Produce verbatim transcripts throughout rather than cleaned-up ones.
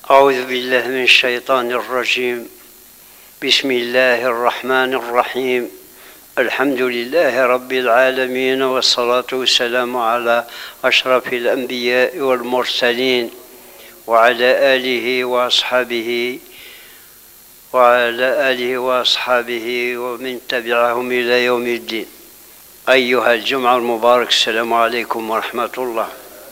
أعوذ بالله من الشيطان الرجيم. بسم الله الرحمن الرحيم. الحمد لله رب العالمين، والصلاة والسلام على أشرف الأنبياء والمرسلين وعلى آله وأصحابه وعلى آله وأصحابه ومن تبعهم إلى يوم الدين. أيها الجمعة المبارك، السلام عليكم ورحمة الله.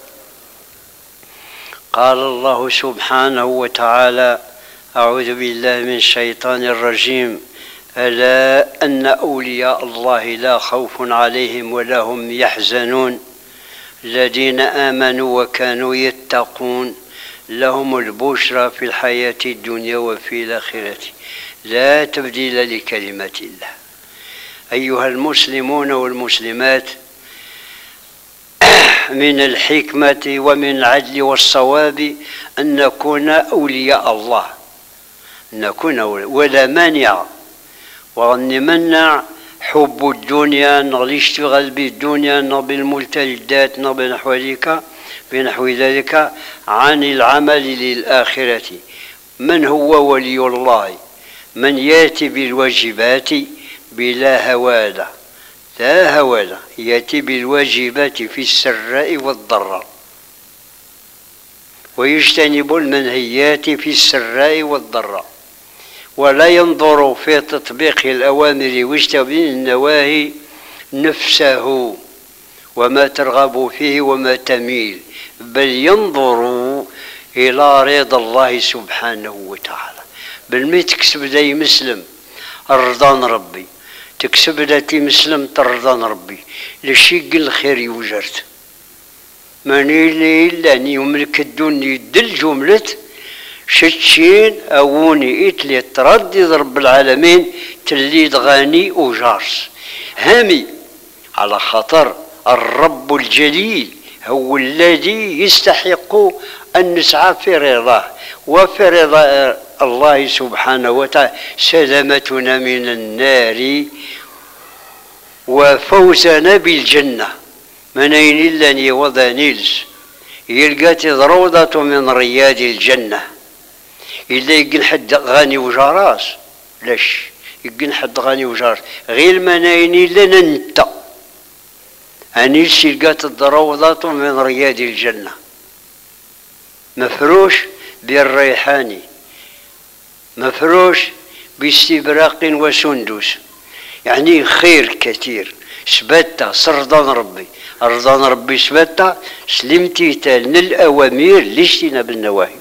قال الله سبحانه وتعالى: أعوذ بالله من الشيطان الرجيم: ألا أن أولياء الله لا خوف عليهم ولا هم يحزنون الذين آمنوا وكانوا يتقون لهم البشرى في الحياة الدنيا وفي الآخرة لا تبديل لكلمات الله. أيها المسلمون والمسلمات، من الحكمة ومن العدل والصواب أن نكون أولياء الله، نكون ولا مانع، ونمنع حب الدنيا، نشتغل بالدنيا، بالملتزمات، بنحو ذلك بنحو ذلك عن العمل للآخرة. من هو ولي الله؟ من يأتي بالواجبات بلا هوادة، لا هوادة، يأتي بالواجبات في السراء والضراء، ويجتنب المنهيات في السراء والضراء، ولا ينظر في تطبيق الأوامر واجتناب النواهي نفسه وما ترغب فيه وما تميل، بل ينظر إلى رضا الله سبحانه وتعالى. بل ما تكسب ذي مسلم رضان ربي، تكسب ذاتي مسلم ترضان ربي، لشيء الخير يوجرت ماني لي إلا أن يملك الدنيا دل جملة شتشين أوني إتلي تردد رب العالمين تليد غاني وجارس هامي، على خطر الرب الجليل هو الذي يستحق أن نسعى في رضاه وفي رضا الله سبحانه وتعالى سلامتنا من النار وفوزنا بالجنة. منين إلا أن يوضى نيلس يلقات روضة من رياض الجنة. إلا يقن حد غني وجراس لاش يقن حد غني وجراس غير منين إلا ننت أنيلس يلقات روضة من رياض الجنة، مفروش بالريحاني، مفروش باستبراق وسندس، يعني خير كثير. سبتة سرضان ربي، رضان ربي سبتة سلمتي تال الأوامر لاجتناب النواهي.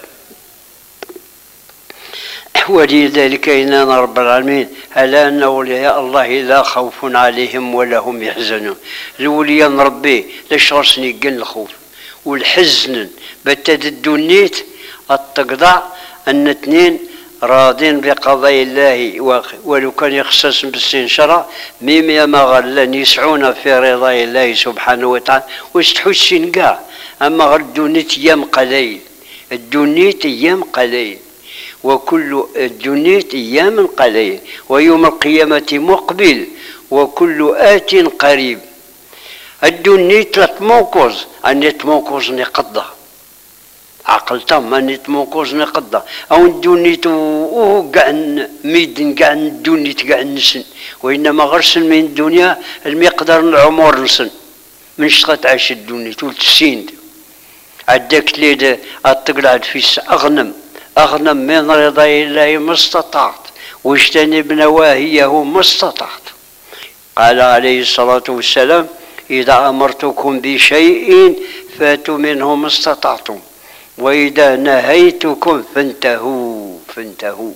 ولذلك إننا رب العالمين ألا أن أولياء الله لا خوف عليهم ولا هم يحزنون. الولياء ربي لاش غرسني قل الخوف والحزن بتد الدنيت التقضع أن اثنين راضين بقضاء الله، ولو كان يخصص بالاستنشراء ميم ما غلن يسعون في رضا الله سبحانه وتعالى واستحسن كاع. أما غير الدنيت أيام قليل، الدنيت أيام قليل، وكل الدنيت أيام قليل، ويوم القيامة مقبل وكل آت قريب. الدنيت لا تموكوز أن تموكوز نقضى عقل تام أن تموكوز نقضى أو الدنيت وهو قاع ميدن قاع الدنيت قاع نسن، وإنما غرسن من الدنيا المقدار العمر نسن من شغت عاش الدنيت والتسين عداك ليد أتقلعد في أغنم أغنم من رضا الله ما استطعت واجتنب نواهيه ما استطعت. قال عليه الصلاة والسلام: إذا أمرتكم بشيء فاتوا منه ما استطعتم، وإذا نهيتكم فانتهوا فانتهوا.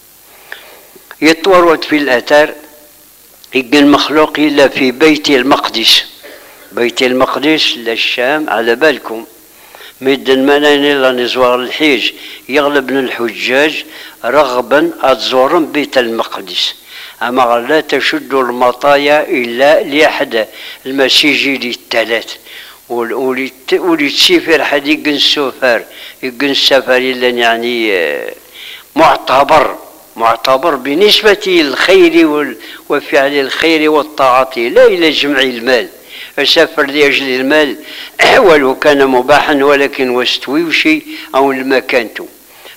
يتورد في الأثار يقول المخلوق إلا في بيت المقدس، بيت المقدس للشام على بالكم مد المنان إلا نزوار الحج يغلبن الحجاج رغبا أتزورن بيت المقدس. أما لا تشد المطايا إلا لأحد المساجد الثلاث، ولي تسيفر حد يقن السفر يقن السفر إلا يعني معتبر معتبر بالنسبة للخير وفعل الخير والطاعة، لا إلى جمع المال. السفر لأجل المال ولو كان مباحا ولكن واستوي شيء أو المكانته.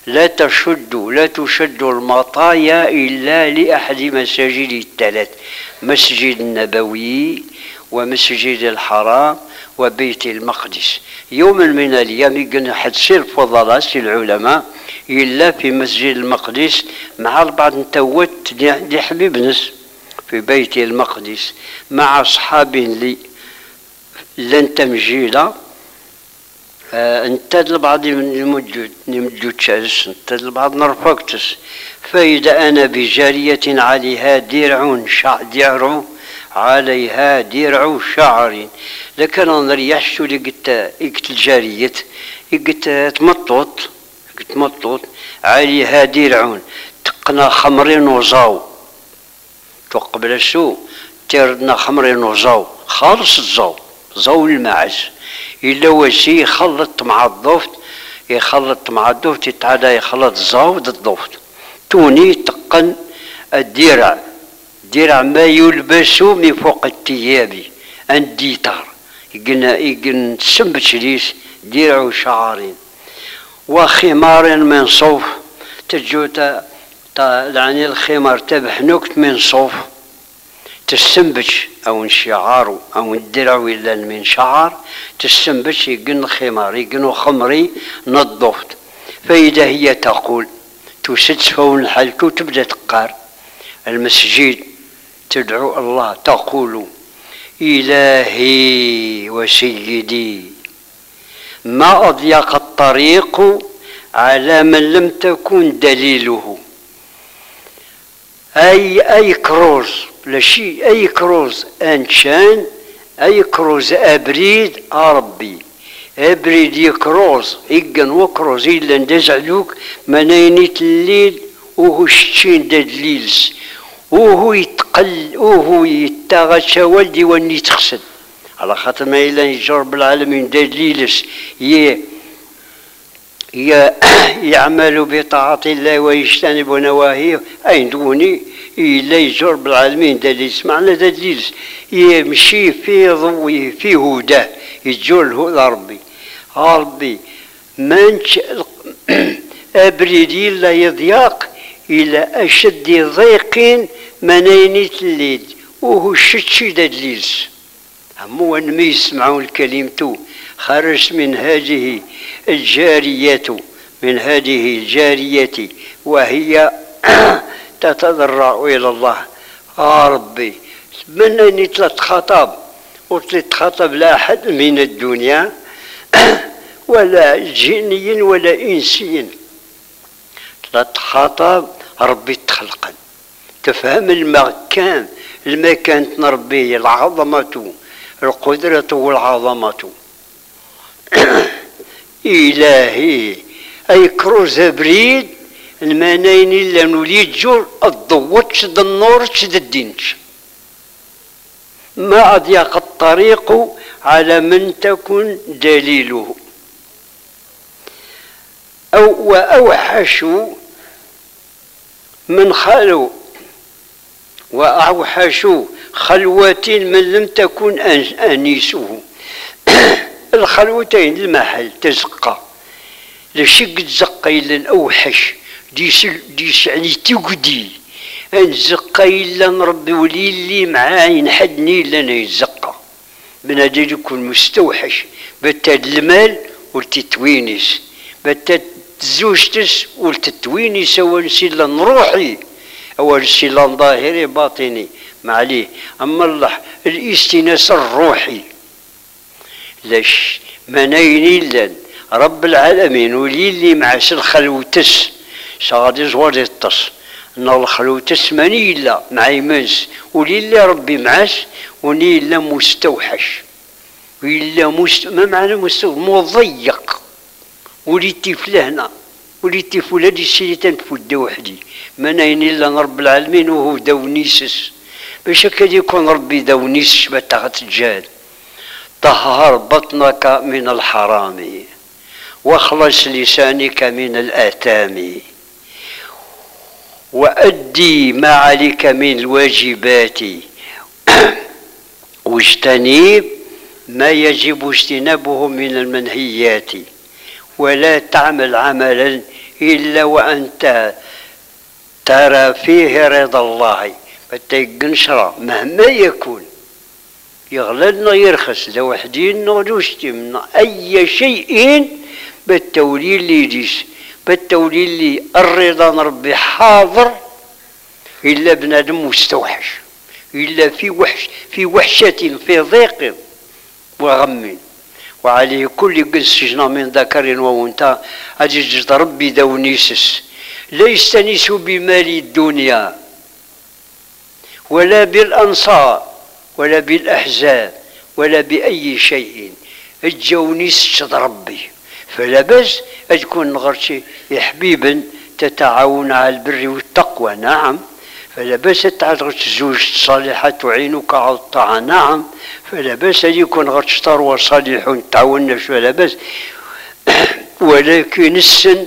لا تشد لا تشد المطايا إلا لأحد مساجد الثلاث: مسجد النبوي ومسجد الحرام وبيت المقدس. يوم من الأيام يقولنا حد سير الفضلاء سير العلماء إلا في مسجد المقدس مع بعض نتوت دي حبيب نس في بيت المقدس مع أصحاب لي لن تمجيلة. آه انت البعض من الموجود نمجود شاس انت البعض نرفقتس. فإذا أنا بجارية عليها درع شع درع عليها درع شعر، لكن أنا ريحت اللي قلت قلت الجارية قلت تمطط قلت مطط عليها درع تقنا خمر وزاو تقبل السوء تردنا خمر وزاو خالص الزاو زاو الماعز إلا وشي يخلط مع الضفت يخلط مع الضفت يتعدى يخلط زاو ضد الضفت توني تقن الدرع درع ما يلبس من فوق الثياب الديتار يقلنا يقلنا تسمبت ليس درع شعر وخمار من صوف تجوتا يعني الخمار تبح نكت من صوف تستنبش او الشعار او الدرع ولا من شعر تستنبش يقن خمار يقن خمري نظفت. فإذا هي تقول تسد فون الحلك وتبدا تقار المسجد تدعو الله تقول: إلهي وسيدي ما أضيق الطريق على من لم تكن دليله. أي أي كروز لشي أي كروز أنشان أي كروز أبريد ربي أبريد يكروز إيقن وكروز إلا ندزعلوك منينيت الليل وهو شتين دليلس وهو يتقل وهو يتغشى والدي واني تخسد على خاطر ما إلا يجرب العالمين دليلس ي يعمل بطاعة الله ويجتنب نواهيه أين دوني إلا يجرب العالمين دليلس معنى دليلس يمشي في ضوء في هداه يجره لربي ربي منش أبريدي لا يضيق إلى أشد ضيق منينيت الليل وهو شتشي دليلس همو أن ما يسمعون الكلمة خرج من هذه الجارية من هذه الجارية وهي تتضرع إلى الله: يا ربي منني ثلاث خطاب وثلاث خطب لا أحد من الدنيا ولا جني ولا إنسي ثلاث خطاب ربي تخلقا تفهم المكان المكان نربي العظمة القدرة والعظمة. إلهي أي كروز بريد المناين إلا نوليد جور الضوء تشد النور تشد الدين ما أضيق الطريق على من تكن دليله. أو وأوحش من خلو وأوحش خلوة من لم تكن أنيسه. الخلوتين المحل تزقى لشق تزقى إلا الأوحش ديس ديس يعني تقدي نزقى إلا نربي ولي اللي معاي نحدني إلا نيزقى بنادي يكون مستوحش بتاد المال والتتوينس بتاد زوجتس والتتوينس ونسيلا نروحي أول سيلا ظاهري باطني معليه. أما الله الاستناس الروحي لاش منايني لن رب العالمين ولي اللي معاش الخلوتس شغادي زوار التص ان الخلوتس ماني لا معاي منس ولي اللي ربي معاش وني لا مستوحش وإلا مست ما معنى مستوحش مضيق وليتي فلهنا وليتي فلادي السيري تنفد وحدي منايني لن رب العالمين وهو دونيسس باش هكا يكون ربي دونيسس بتاعت الجهاد. طهر بطنك من الحرام واخلص لسانك من الآثام وأدي ما عليك من الواجبات واجتنب ما يجب اجتنابه من المنهيات ولا تعمل عملا إلا وأنت ترى فيه رضا الله. فتيقنشرة مهما يكون يغلدنا يرخص لو وحدين نغدوشتي من أي شيء بالتولي اللي يجيش بالتولي اللي الرضا ربي حاضر إلا بنادم مستوحش إلا في وحش في وحشة في ضيق وغم. وعليه كل قسجنا من ذكر وأنثى أجد ربي دونيسس لا يستنس بمال الدنيا ولا بالأنصار ولا بالأحزاب ولا بأي شيء. الجونيس ربي فلا بس تكون غرتي يا حبيبا تتعاون على البر والتقوى. نعم فلا بأس تعرض الزوج صالحة تعينك على الطاعة. نعم فلا بأس أن يكون غير ثروة صالح تعاوننا فلا بأس. ولكن السن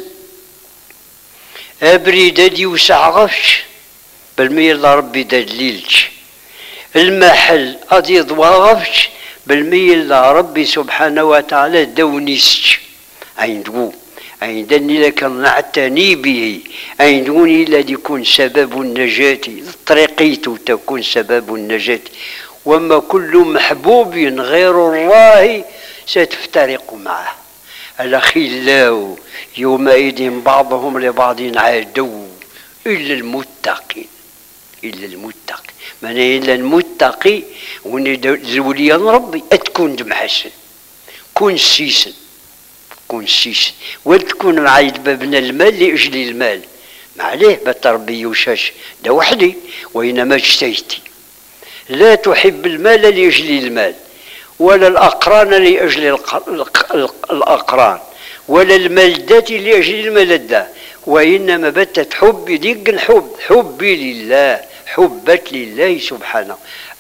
أبريد دي وسع غفش بالميل ربي دليلش المحل أدي ضوا غفش بالميل ربي سبحانه وتعالى دونيسش عندو عندني لك نعتني به عندوني الذي يكون سبب النجاة طريقيته تكون سبب النجاة. وما كل محبوب غير الله ستفترق معه. الأخلاء يومئذ بعضهم لبعض عدو إلا المتقين إلا المتقي من إلا المتقي ونزولي ربي أتكون دمحسن كون سيسن كون سيسن وتكون معايد بابنا المال لأجل المال معليه بتربي وشاش ده وحدي وإنما اجتيتي لا تحب المال لأجل المال ولا الأقران لأجل الأقران ولا الملدات لأجل الملدة وإنما بتت حب ديق الحب حبي لله حبت لله سبحانه.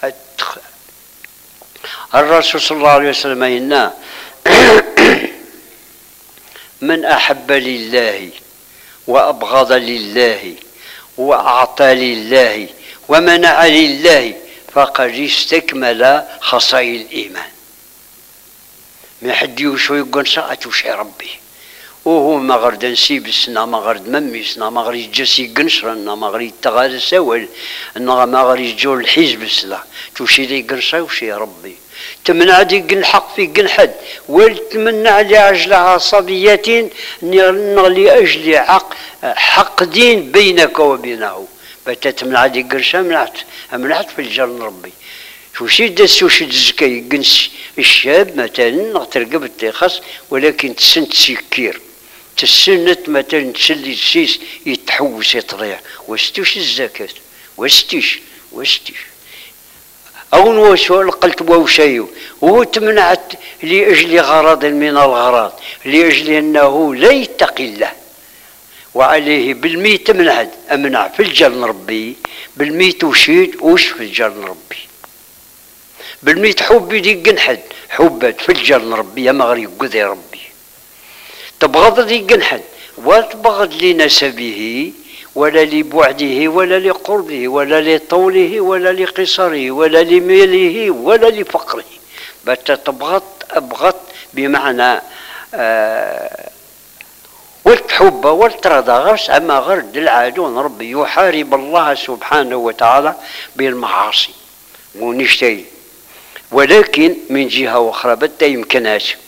الرسول صلى الله عليه وسلم إن من أحب لله وأبغض لله وأعطى لله ومنع لله فقد استكمل خصائل الإيمان. ما حد يوشو يقول ساعة وشي ربي وهو ما غرد نسيب السنة ما غرد مميسنا ما غرد جسي قنشرنا ما غرد تغال سوال ما غرد جول الحزب السلا توشي لي قنشا وشي ربي تمنع دي قنحق في قنحد وتمنع لأجل عصبيات لأجل حق حقد بينك وبينه فتتمنع دي قنشا منعت منعت في الجنة ربي توشي دسوش الزكاي قنس الشاب مثلا ترقب التخص ولكن تسن تسكير تسنت مثلا تسلي السيس يتحوس يطلع واستوش الزكاة واستيش واستيش أو نوسول قلت ووشيو هو تمنعت لأجل غرض من الغراض لأجل أنه لا يتقي الله وعليه بالميت منعد أمنع في الجنة ربي بالميت وشيد وش في الجنة ربي بالميت حبي دي قنحد حبت في الجنة ربي يا مغري قذي ربي تبغض دي قنحد وتبغض لنسبه ولا لبعده ولا لقربه ولا لطوله ولا لقصره ولا لميله ولا لفقره بات تبغض أبغض بمعنى آه والتحب والترضى غرس أما غرد العادون ربي يحارب الله سبحانه وتعالى بالمعاصي ونشتري ولكن من جهة أخرى بدا يمكنهاش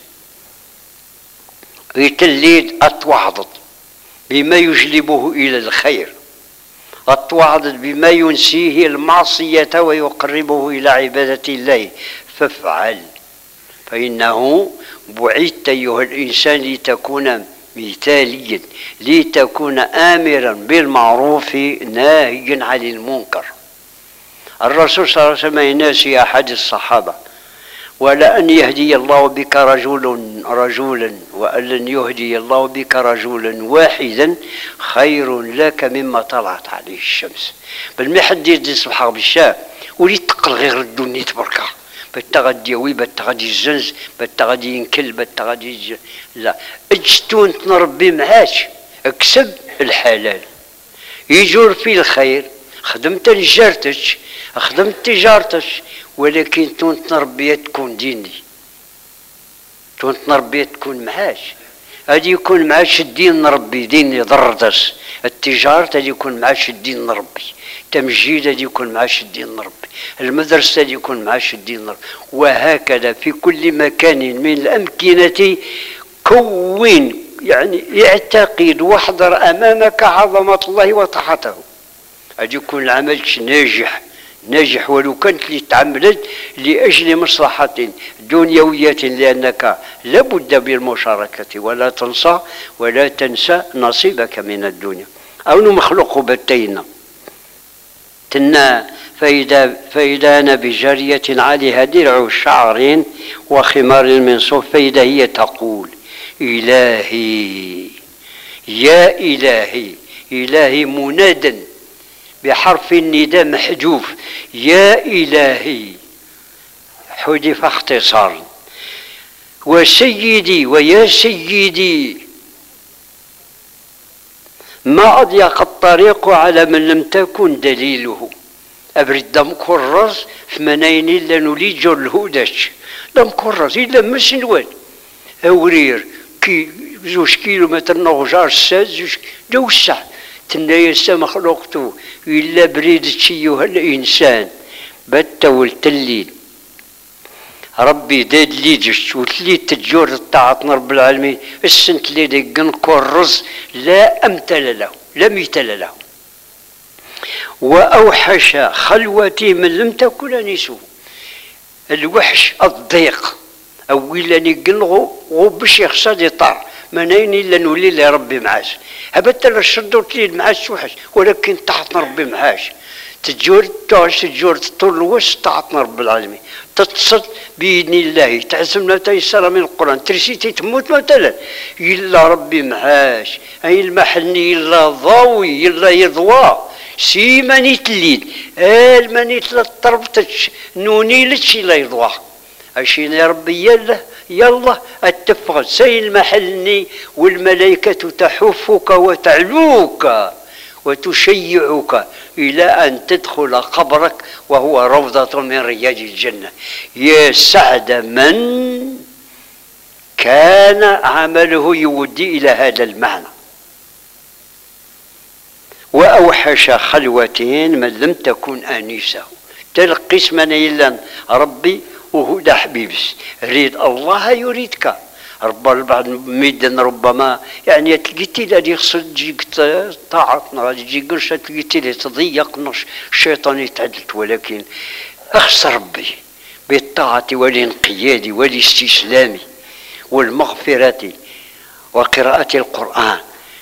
يتليد أتوعضت بما يجلبه إلى الخير أتوعضت بما ينسيه المعصية ويقربه إلى عبادة الله فافعل فإنه بعثت أيها الإنسان لتكون مثاليا لتكون آمرا بالمعروف ناهيا عن المنكر. الرسول صلى الله عليه وسلم يناسي أحد الصحابة ولا أن يهدي الله بك رجل رجلا وأن لن يهدي الله بك رجلا واحدا خير لك مما طلعت عليه الشمس. بل ما حد يدي صباح بالشام ولي تقل غير الدنيا تبركه بتغدي وي بتغدي الزنز بتغدي ينكل بتغدي لا اجتون تنربي معاش اكسب الحلال يجور في الخير خدمت لجارتك خدمت تجارتك ولكن تون تنربيه تكون ديني تون تنربيه تكون معاش هادي يكون معاش الدين ربي دين يضردس، التجارة هادي يكون معاش الدين ربي، التمجيد هادي يكون معاش الدين ربي، المدرسة هادي يكون معاش الدين ربي، وهكذا في كل مكان من الأمكنة. كون يعني يعتقد واحضر أمامك عظمة الله وطاعته، هادي يكون العمل ناجح ناجح ولو كانت اللي تعملت لأجل مصلحة دنيوية، لأنك لابد بالمشاركة ولا تنسى ولا تنسى نصيبك من الدنيا. أو مخلوق بتينا تنا فإذا, فإذا أنا بجارية عليها درع شعر وخمار من صوف، فإذا هي تقول إلهي يا إلهي، إلهي منادى بحرف النداء محذوف، يا إلهي حذف اختصارا، وسيدي ويا سيدي، ما أضيق الطريق على من لم تكن دليله. أبرد دم كرز في منين إلا نولي جر الهودش دم كرز إلا مسنوان أورير كي زوج كيلومتر نغجار ساد زوج دوسع تنايا السما خلقتو إلا بريد تشيوها الإنسان بتول تلين ربي داد لي جش وتلي تجور طاعة رب العالمين السنت اللي دقن كرز لا أمثل له لا مثل له. وأوحش خلوتي من لم تكن أنسه، الوحش الضيق أولا نقنغو وبش يخصد يطار منين إلا نولي لربي معاش، هبت الشدو تليل معاش وحش، ولكن تحت ربي معاش تجور تعش تجور طول الوسط تحت رب العالمين، تتصل بإذن الله تعزم ما تيسر من القرآن، ترسيتي تموت مثلا إلا ربي معاش، أي المحلني إلا ضاوي إلا يضوى سي مانيت الليل آل مانيت للطربتش نونيلتش إلا يضوى أشين يا ربي يلا يلا التفغ سي المحلني والملائكة تحفك وتعلوك وتشيعك إلى أن تدخل قبرك وهو روضة من رياض الجنة. يا سعد من كان عمله يودي إلى هذا المعنى. وأوحش خلوتين من لم تكن آنسه، تلقيس من إلا ربي وهو حبيبس ريد الله يريدك. رب البعض ميدان ربما يعني تلقيتي لا يخصل تجيك طاعتنا تجي قرشه تلقيتي لي تضيق نش الشيطان يتعدلت، ولكن اخص ربي بالطاعة والانقياد والاستسلام والمغفرة وقراءة القرآن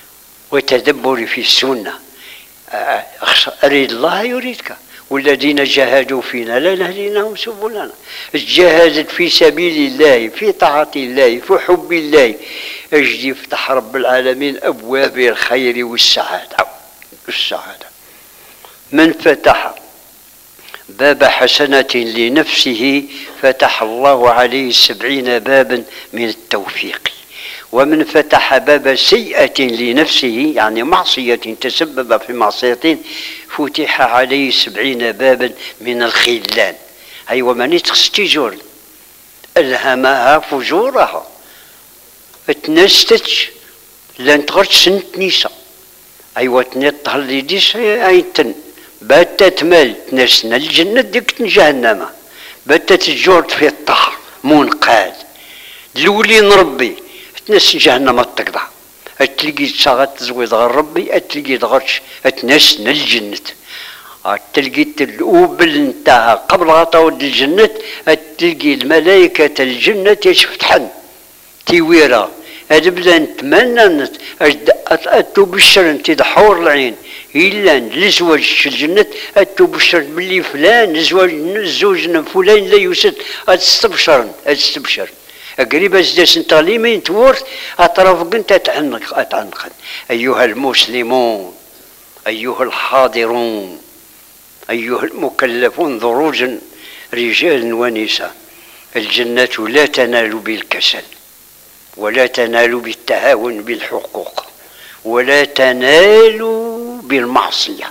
وتدبر في السنة. أريد الله يريدك، والذين جاهدوا فينا لنهدينهم سبلنا. جاهدت في سبيل الله في طاعة الله في حب الله اجد يفتح رب العالمين أبواب الخير والسعادة. السعادة من فتح باب حسنة لنفسه فتح الله عليه سبعين بابا من التوفيق، ومن فتح باب سيئة لنفسه يعني معصية تسبب في معصية فتح عليه سبعين بابا من الخذلان. أي ومن يتخستجور ألهمها فجورها اتنستج لن تغرد سنت نيسا أيوة تنطهر لديس أيتن باتت مال تنسنا الجنة ديك جهنم باتت الجورد في الطهر منقاد لولي نربي تنس جهنم التقضى اتلقي تشاغت تزويد غير ربي اتلقي تغرش اتنسنا الجنة اتلقي الأوبل انتهى قبل غطاود الجنة اتلقي الملائكة الجنة يشفتحن تيويرا أدبلا نتمنى أتو بشر انت دحور العين إلا لزواج في الجنة أتو بشر باللي فلان زواج زوجنا فلان لا يوسد أتستبشر أتستبشر قريبا زداس انت ليمين تورث أطرافك انت أتعنق أتعنقن. أيها المسلمون أيها الحاضرون أيها المكلفون ذروجا رجال ونساء، الجنة لا تنال بالكسل ولا تنال بالتهاون بالحقوق ولا تنال بالمعصية.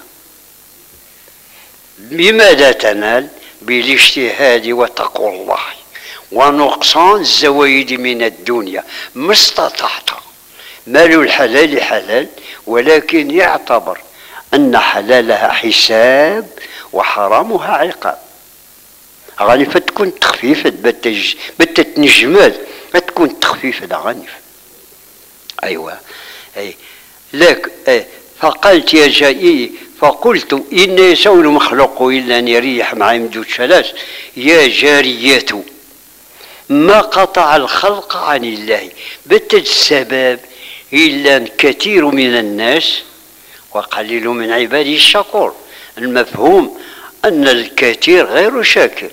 بماذا تنال؟ بالاجتهاد وتقوى الله ونقصان الزوايد من الدنيا ما استطعت مال الحلال حلال، ولكن يعتبر أن حلالها حساب وحرامها عقاب. غاني فتكون تخفيفة بتتنجمال تكون تخفيفة غاني. أيوة أي لك أي فقلت يا جاي فقلت إن يسول مخلوق إلا أن يريح مع يمدود ثلاث يا جاريات ما قطع الخلق عن الله بالتج السبب إلا كثير من الناس وقليل من عبادي الشكور. المفهوم أن الكثير غير شاكر.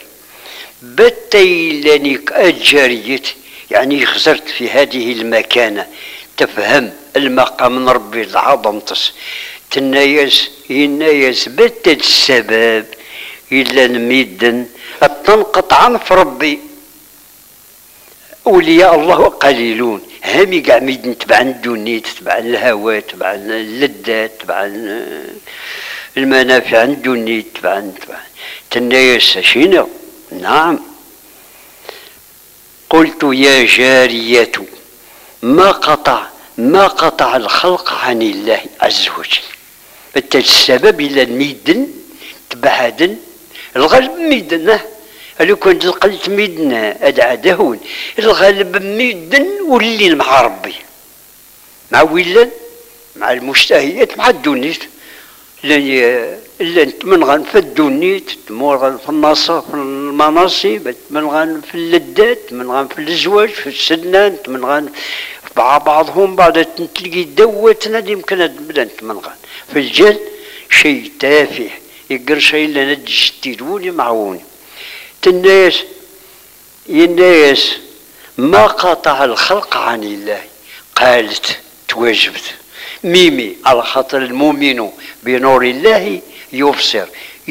بتيلانك أجريت يعني خسرت في هذه المكانة تفهم المقام من ربي العظمتس تنايس ينايس بتج السبب إلا نميدن التنقط عن في ربي. أولياء الله قليلون هامي قاع ميدن تبع الدنيا تبع الهوى تبع اللذات تبع المنافع الدنيا تبع تبع تنايس شنو. نعم قلت يا جارية ما قطع ما قطع الخلق عن الله عز وجل. بالتالي السبب إلا الميدن تبعدن الغالب ميدن لو كنت قلت ميدن أدعى دهون الغالب ميدن واللي مع ربي مع ويلان مع المشتهيات مع الدنيا إلا تمنغن في الدنيا تمنغن في النصب في المناصب تمنغن في اللذات تمنغن في الزواج في السنان تمنغن مع بعضهم بعد تلقي دوتنا يمكن بدا تمنغن في الجل شيء تافه يقر شيء لنا تجددوني معوني الناس الناس ما قطع الخلق عن الله. قالت تواجبت ميمي على خاطر المؤمن بنور الله يبصر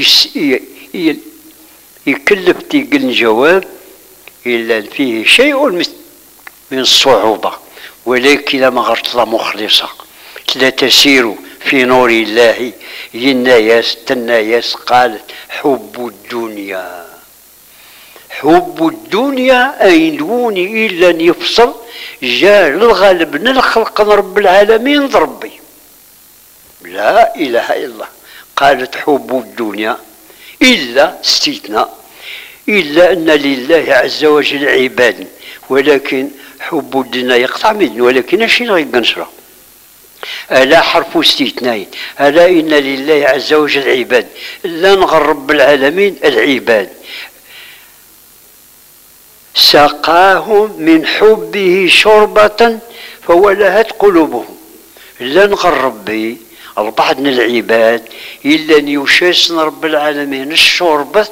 يكلف تيقل جواب إلا فيه شيء من الصعوبة، ولكن ما غرت مخلصة لا تسير في نور الله ينايس تنايس. قالت حب الدنيا حب الدنيا أين دوني إلا أن يفصل جاء للغالب من الخلق رب العالمين ضربي لا إله إلا الله. قالت حب الدنيا إلا استثناء إلا أن لله عز وجل عباد، ولكن حب الدنيا يقطع منه ولكن أشي غير نشره. ألا حرف استثناء ألا إن لله عز وجل عباد لا نغرب العالمين العباد سقاهم من حبه شربة فولهت قلوبهم. لا نغرب به البعض من العباد إلا أن يشاسن رب العالمين الشربة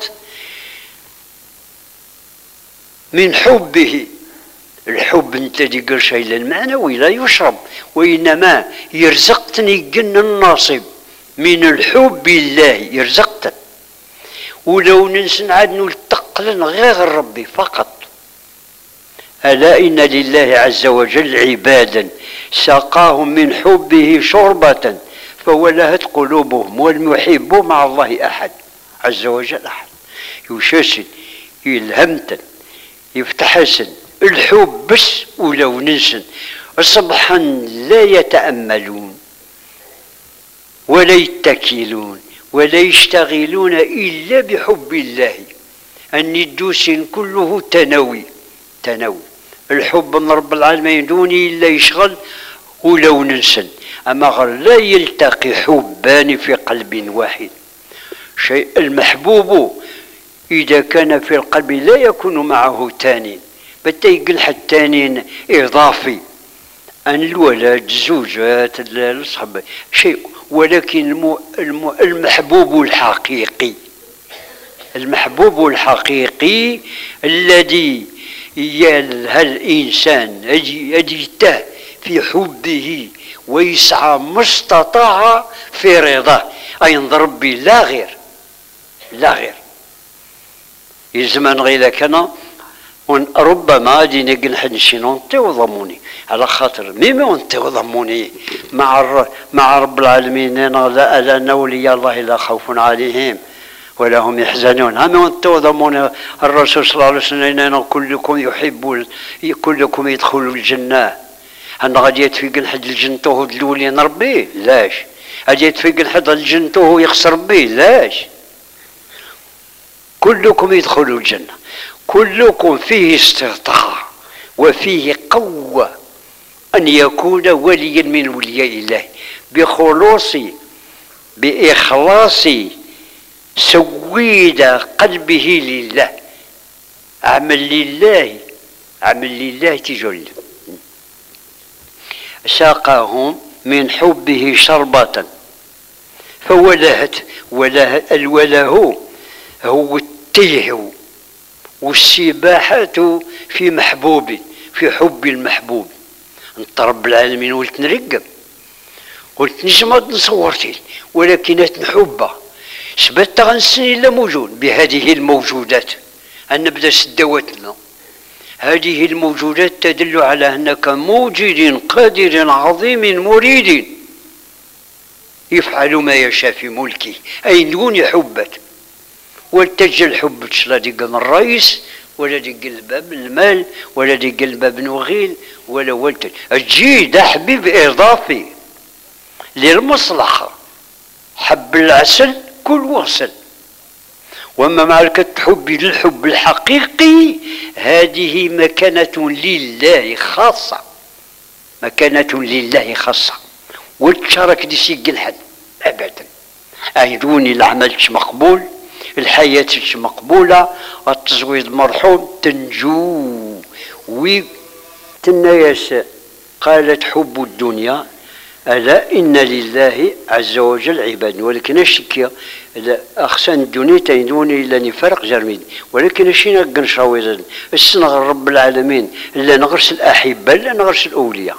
من حبه. الحب انت ديقر شيء المعنوي لا يشرب وإنما يرزقتني جن الناصب من الحب الله يرزقتن. ولو ننسى عاد نلتقلن غير ربي فقط. ألا إن لله عز وجل عبادا سقاهم من حبه شربة فولهت قلوبهم والمحب مع الله أحد عز وجل أحد يشاسن يلهمتن يفتحسن الحب بس ولو ننسن صبحا لا يتأملون ولا يتكلون ولا يشتغلون إلا بحب الله. الندوس كله تنوي تنوي الحب من رب العالمين دوني إلا يشغل ولو ننسن. أما غير لا يلتقي حبان في قلب واحد. شيء المحبوب إذا كان في القلب لا يكون معه تاني بتيقل حتى إضافي أن الولد الزوجات الصحبة شيء، ولكن المحبوب الحقيقي المحبوب الحقيقي الذي يلهى الإنسان يجته في حبه ويسعى ما استطاع في رضاه أي نضرب به لا غير لا غير. يزمن غير كان ربما غادي نقل حد شي نونتي وضموني على خاطر ميمي ونتي وضموني مع مع رب العالمين لا ألا أولياء الله لا خوف عليهم ولا هم يحزنون. هم ونتي وضموني الرسول صلى الله عليه وسلم كلكم يحب كلكم يدخل الجنة أنا غادي يتفيق حد الجنتوه الأولي نربيه لاش، غادي يتفيق حد الجنتوه يخسر بيه لاش. كلكم يدخلوا الجنة، كلكم فيه استطاعة وفيه قوة أن يكون وليا من ولياء الله بخلوص بإخلاص سويد قلبه لله. عمل لله، عمل لله تجل. ساقاهم من حبه شربة فولهت، وله الوله هو التيه والسباحة في محبوب، في حب المحبوب. انت رب العالمين قلت نرقب، قلت نجمد نصورتي، ولكن نحبه سبت غنسني لا موجود بهذه الموجودات. أن نبدا سدواتنا هذه الموجودات تدل على أنك موجد قادر عظيم مريد يفعل ما يشاء في ملكه، أي دون حبك. والتجل حبك لا دق من الرئيس ولا دق الباب المال ولا دق الباب نوغيل ولا ولد الجيد حبيب إضافي للمصلحة. حب العسل كل وصل. وأما معركة حبي للحب الحقيقي هذه مكانة لله خاصة، مكانة لله خاصة. والتشارك دي سيق الحد أبدا. أيدوني العمل مقبول، الحياة مقبولة، التزويد مرحوم، تنجو وتنياس. قالت حب الدنيا ألا إن لله عز وجل عباد، ولكن الشكية أخسن الدنيا تيدوني إلا نفرق جرمين، ولكن الشيء نقنشاوي السنغ رب العالمين إلا نغرس الأحبة إلا نغرس الأولياء.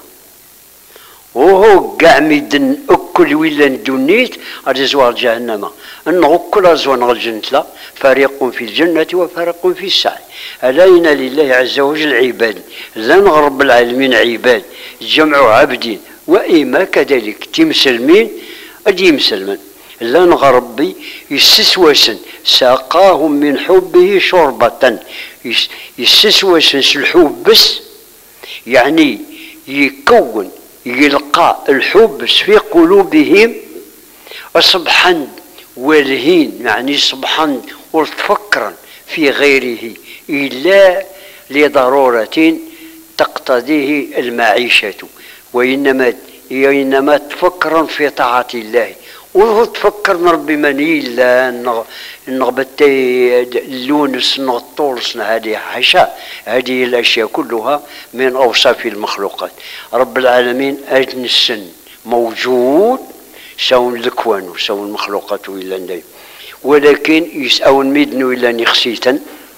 وهو قاع ميدن أكل ولا ندونيت غادي زوار جهنم، أنه كل زوان الجنة لا، فريق في الجنة وفريق في السعي. ألا إن لله عز وجل عباد، لا رب العالمين عباد جمع عبد وإما كذلك تمسلمين أدي يمسلمن. لا نغربي يستسوسن ساقاهم من حبه شربة، يستسوسن الحب بس، يعني يكون يلقى الحب في قلوبهم أصبحا والهين، يعني صبحا وتفكرا في غيره إلا لضرورة تقتضيه المعيشة، وإنما إنما تفكرا في طاعة الله. وتفكر ربي مني إلا نغبتي اللونس نغطولس هذه حشاء. هذه الأشياء كلها من أوصاف المخلوقات. رب العالمين أجن السن موجود سواء الكوان وسواء المخلوقات إلا ندايم، ولكن يسأون ميدنو إلا نخسيتا.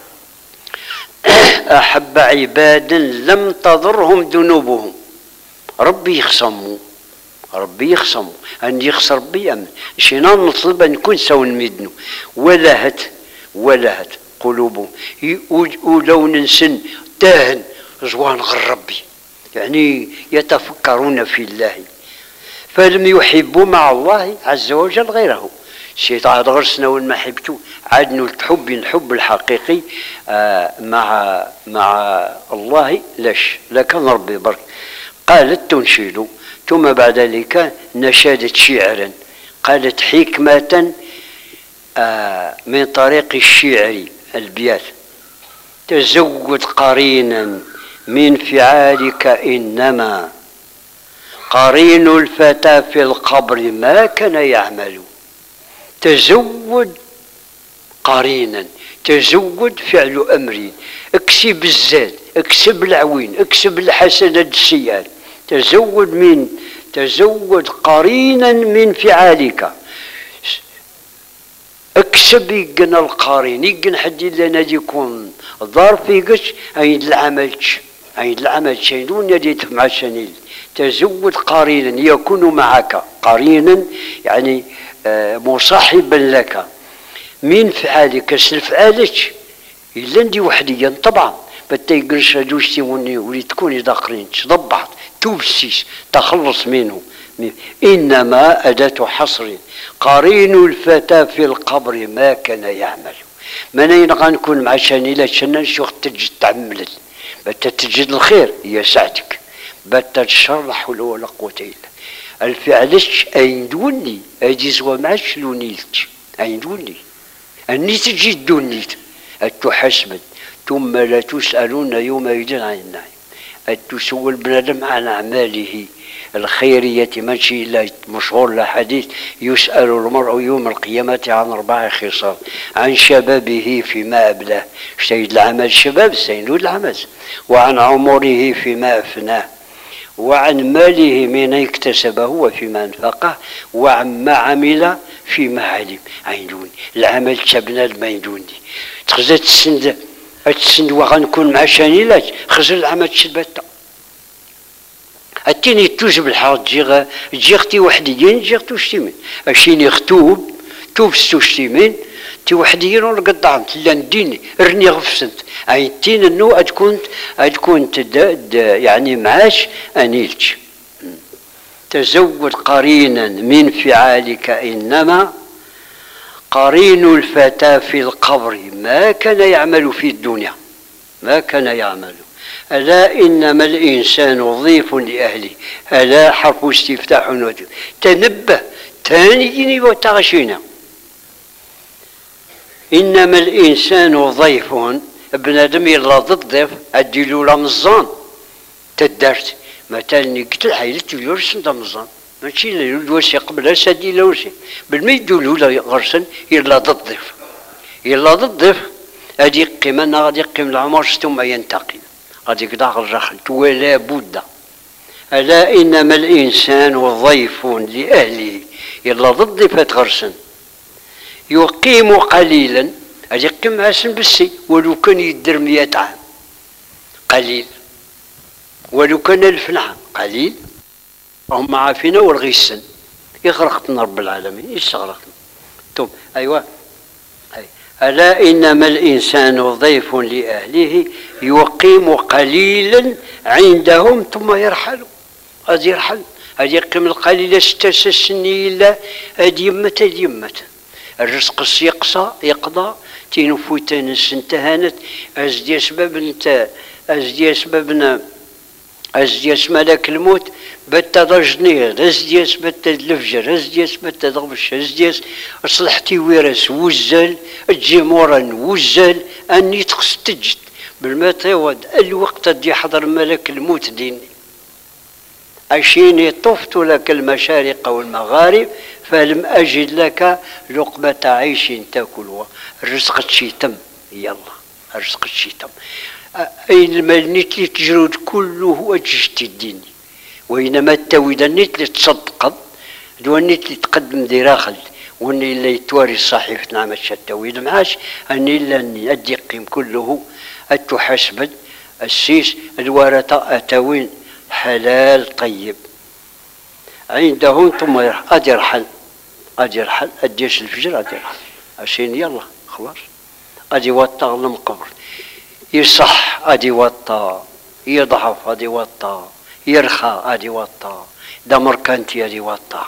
أحب عبادا لم تضرهم ذنوبهم. ربي يخصموا، ربي يخصموا أن يخسر ربي أمن. شينا نطلب أن نكون سوا ميدنو ولهت ولهت قلوبهم ولو ننسن تاهن زوان غير ربي، يعني يتفكرون في الله. فلم يحبوا مع الله عز وجل غيره. الشيطان غرسنا والمحبته عاد الحب الحب الحقيقي آه مع مع الله لاش لكن ربي برك. قالت تنشد ثم بعد ذلك نشدت شعرا، قالت حكمة آه من طريق الشعر البيات. تزود قرينا من فعالك إنما قرين الفتى في القبر ما كان يعمل. تزود قرينا، تزود فعل أمر، اكسب الزاد، اكسب العوين، اكسب الحسنات السيئات. تزود من تزود قرينا من فعالك، اكسب يقن القرين، يقن حد لنا يكون ظرف يقش عيد العملش عيد العملش دون يديت مع الشنيل. تزود قرينا يكون معك، قرينا يعني آه مصاحبا لك من فعالك الفعالك إلا ندي وحديا طبعا بتا يقنش دوشتي ولي تكوني داقرين تضبط توبسيس تخلص منه. إنما أداة حصر قرين الفتى في القبر ما كان يعمل. منين غنكون مع شانيلة شنان شوخ تجد تعمل بتا تجد الخير هي ساعتك، بات الشر لا حول ولا قوة إلا الفعلش أين دوني أجي زوا معاش لونيلت أين دوني أني تجي دونيت أتحسبن ثم لا تسألون يومئذ عن النعيم أتسول بنادم عن أعماله الخيرية ماشي إلا مشهور الحديث يسأل المرء يوم القيامة عن أربع خصال عن شبابه فيما أبلاه سيد العمل شباب سيد العمل وعن عمره فيما أفناه وعن ماله من اكتسبه وفيما انفقه وعما عمل فيما علم عينوني العمل تبنى ما يدوني تخزى تسند تسند وغنكون مع شانيلات خزر العمل تشبتا التيني توجب الحرب تجي تجي اختي وحديين تجي اختو شتيمين اشيني اختوب توب ستو شتيمين تي وحديين ونقطع لا نديني رني غفسنت اي تين انو اتكون اتكون يعني معاش انيلتش تزود قرينا من فعالك انما قرين الفتى في القبر ما كان يعمل في الدنيا ما كان يعمل ألا إنما الإنسان ضيف لأهله ألا حرف استفتاح وجه تنبه تانيني وتغشينا إنما الإنسان ضيف ابن آدم يلا ضد ضيف أديلو رمضان تدرت مثلا قلت الحيلة تديلو رسم رمضان ماشي الوسي قبل سادي لوسي بالما يدولو غرسن يلا ضد ضيف يلا ضد ضيف أدي قيمة غادي قيم العمر ثم ينتقل غادي يقطع الرخل ولا بد ألا إنما الإنسان ضيف لأهله يلا ضد ضيفات غرسن يقيم قليلا أدي يقيم عسن بالسي ولو كان يدر مئة عام قليل ولو كان ألف عام قليل هم عافينا والغيسن يغرقنا رب العالمين يستغرقنا ثم أيوة أي. ألا إنما الإنسان ضيف لأهله يقيم قليلا عندهم ثم يرحل غادي يرحل غادي يقيم القليل ستة سنين إلا هادي يمت هادي يمت الرزق يقصى يقضى تينفوتان سنتهانت أزدي أسباب انت أزدي أسبابنا أزدياس ملك الموت بتا ضجنير أزدياس بتا الفجر أزدياس بتا ضغبش أزدياس أصلحتي ويرس وزل الجمورا وزل أني تقص تجد بالما تيود الوقت دي حضر ملك الموت ديني أشيني طفت لك المشارق والمغارب فلم أجد لك لقمة عيش تاكلها الرزق تشيتم يلا الرزق تشيتم أين المالنيت اللي تجرود كله أجشت الديني وإنما التويد النيت اللي تصدق دو النيت اللي تقدم دراخل واني اللي يتواري صحيفة نعمة التويد معاش أني إلا أني أدي قيم كله أتحسبد السيس الورثة أتوين حلال طيب عندهم ثم أدي يرحل أدي يرحل أديش الفجر أدي يرحل عشان يلا خلاص أدي وطا لم قبر يصح أدي وطا يضعف أدي وطا يرخى أدي وطا دمر كانتي أدي وطا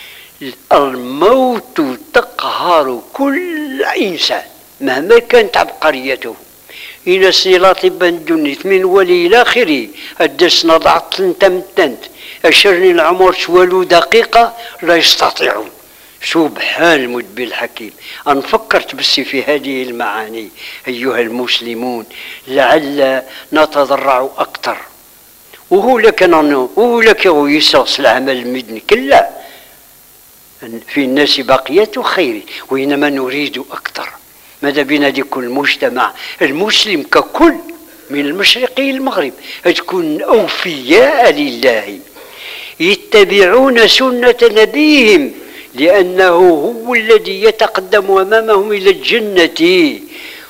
الموت تقهر كل إنسان مهما كانت عبقريته إلى صلات بن دنيت من ولي إلى آخره الدسنا ضعت تمتنت أشرني العمر ولو دقيقة لا يستطيعون سبحان المدبر الحكيم. أنا فكرت بس في هذه المعاني أيها المسلمون لعل نتضرع أكثر وهو لك وهو لك يسوس العمل المدني كلا في الناس بقية خير وإنما نريد أكثر. ماذا بنا يكون المجتمع المسلم ككل من المشرق إلى المغرب تكون أوفياء لله يتبعون سنة نبيهم لأنه هو الذي يتقدم أمامهم إلى الجنة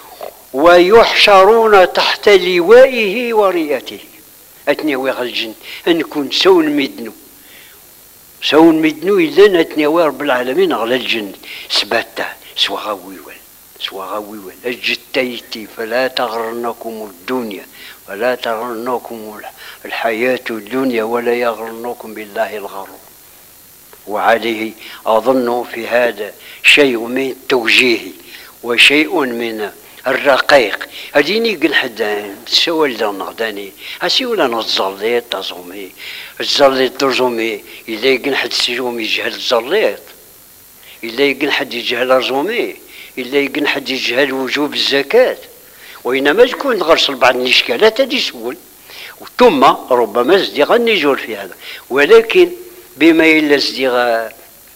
ويحشرون تحت لوائه ورئته. أتني ويغ الجنة نكون سون مدنو سون مدنو إلا أتني رب العالمين على الجنة سباته سوى غويول سوى غويول أجتيتي فلا تغرنكم الدنيا ولا تغرنكم الحياة الدنيا ولا يغرنكم بالله الغرور. وعليه أظن في هذا شيء من التوجيه وشيء من الرقيق هديني قل حدا سوال دا نغداني هسي ولا نتزليط تزومي الزليط تزومي إلا يقن حد سيجوم يجهل الزليط إلا يقن حد يجهل رزومي إلا يقن حد يجهل وجوب الزكاة وإنما تكون غرس بعض الإشكالات هذه سول ثم ربما زديغا نجور في هذا ولكن بما إلا زديغا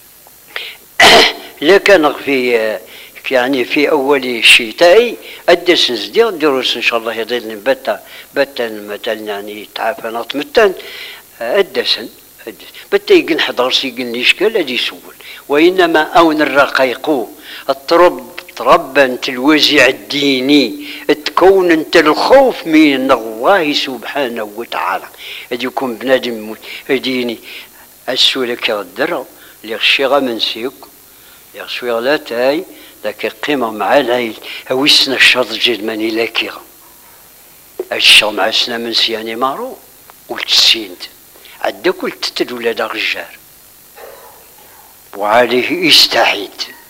لا كان في يعني في أول الشتاء أدس نزديغ دروس إن شاء الله يضل بتا بتا مثلا يعني تعافى نطمتان أدسن أدس بتا يقن حضر سيقن إشكال هذه سول وإنما أون الرقيق الترب تربى انت الوزع الديني تكون انت الخوف من الله سبحانه وتعالى هذا يكون بنادم ديني السولك يغدر ليغشيغ من سيك يغشيغ لا تاي ذاك قيمة مع العيل هويسنا الشرط جد ماني لاكيغ الشغ مع سنا من سياني مارو قلت سيند عدك قلت تدولا دا غجار وعليه يستعيد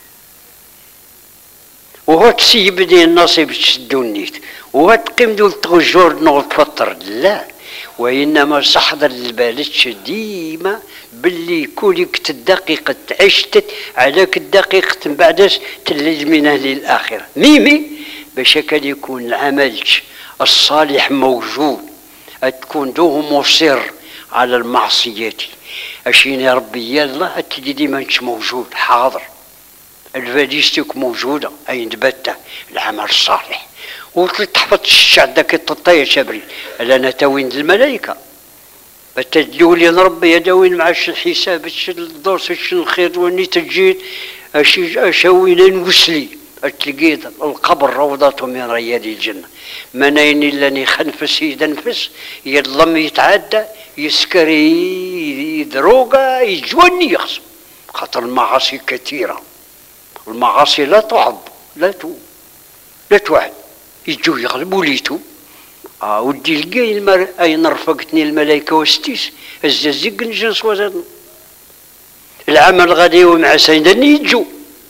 وهو تسيب دي النصيب تشدونيت وهو تقيم دول تغجور نغل تفطر لا وإنما صحضر البالتش ديما باللي كولك الدقيقة عشتت عليك الدقيقة من بعدش تلج من أهل الآخرة ميمي باش كان يكون العمل الصالح موجود تكون دوه مصر على المعصية أشين يا ربي يا الله أتجي ديما انت موجود حاضر الفاليستيك موجودة أي نبتة العمل الصالح وتحفظ الشعدك تطير شبري أنا توين الملائكة بتدلولي ربي يدوين مع الحساب الدرس الخير واني تجيد أشوين نوسلي تلقيت القبر روضة من رياض الجنة منين إلا خنفس يدنفس يظلم يتعدى يسكري يدروغا يجوني يخصم خاطر المعاصي كثيرة المعاصي لا تعض لا تو لا توعد يجوا يغلبوا ليتو اه ودي لقاي المر اين رفقتني الملائكه وستيس الززق نجنس وزن العمل غادي ومع سيدني يجوا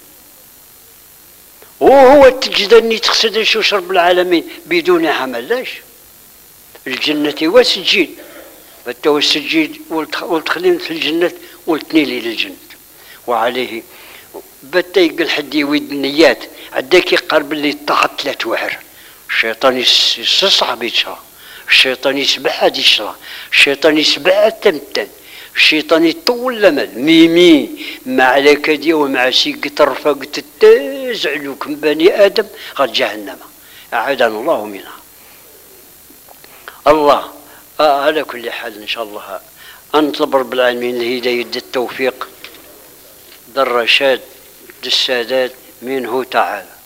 وهو تجدني تقصد شو شرب العالمين بدون عمل لاش الجنة وسجين فتو السجين والتخلين في الجنة والتنيلي للجنة وعليه بتا يقول حد يويد النيات عداك يقرب اللي طاحت لا توعر الشيطان يستصعب يتشرى الشيطان يسبح هاد يشرى الشيطان يسبح تمتن الشيطان يطول الامل ميمي ما عليك دي ومع سيق ترفق تتزعلوك من بني ادم غير جهنم اعاذنا الله منها الله آه على كل حال ان شاء الله انطلب رب العالمين الهدايه التوفيق الرشاد السادات منه تعالى.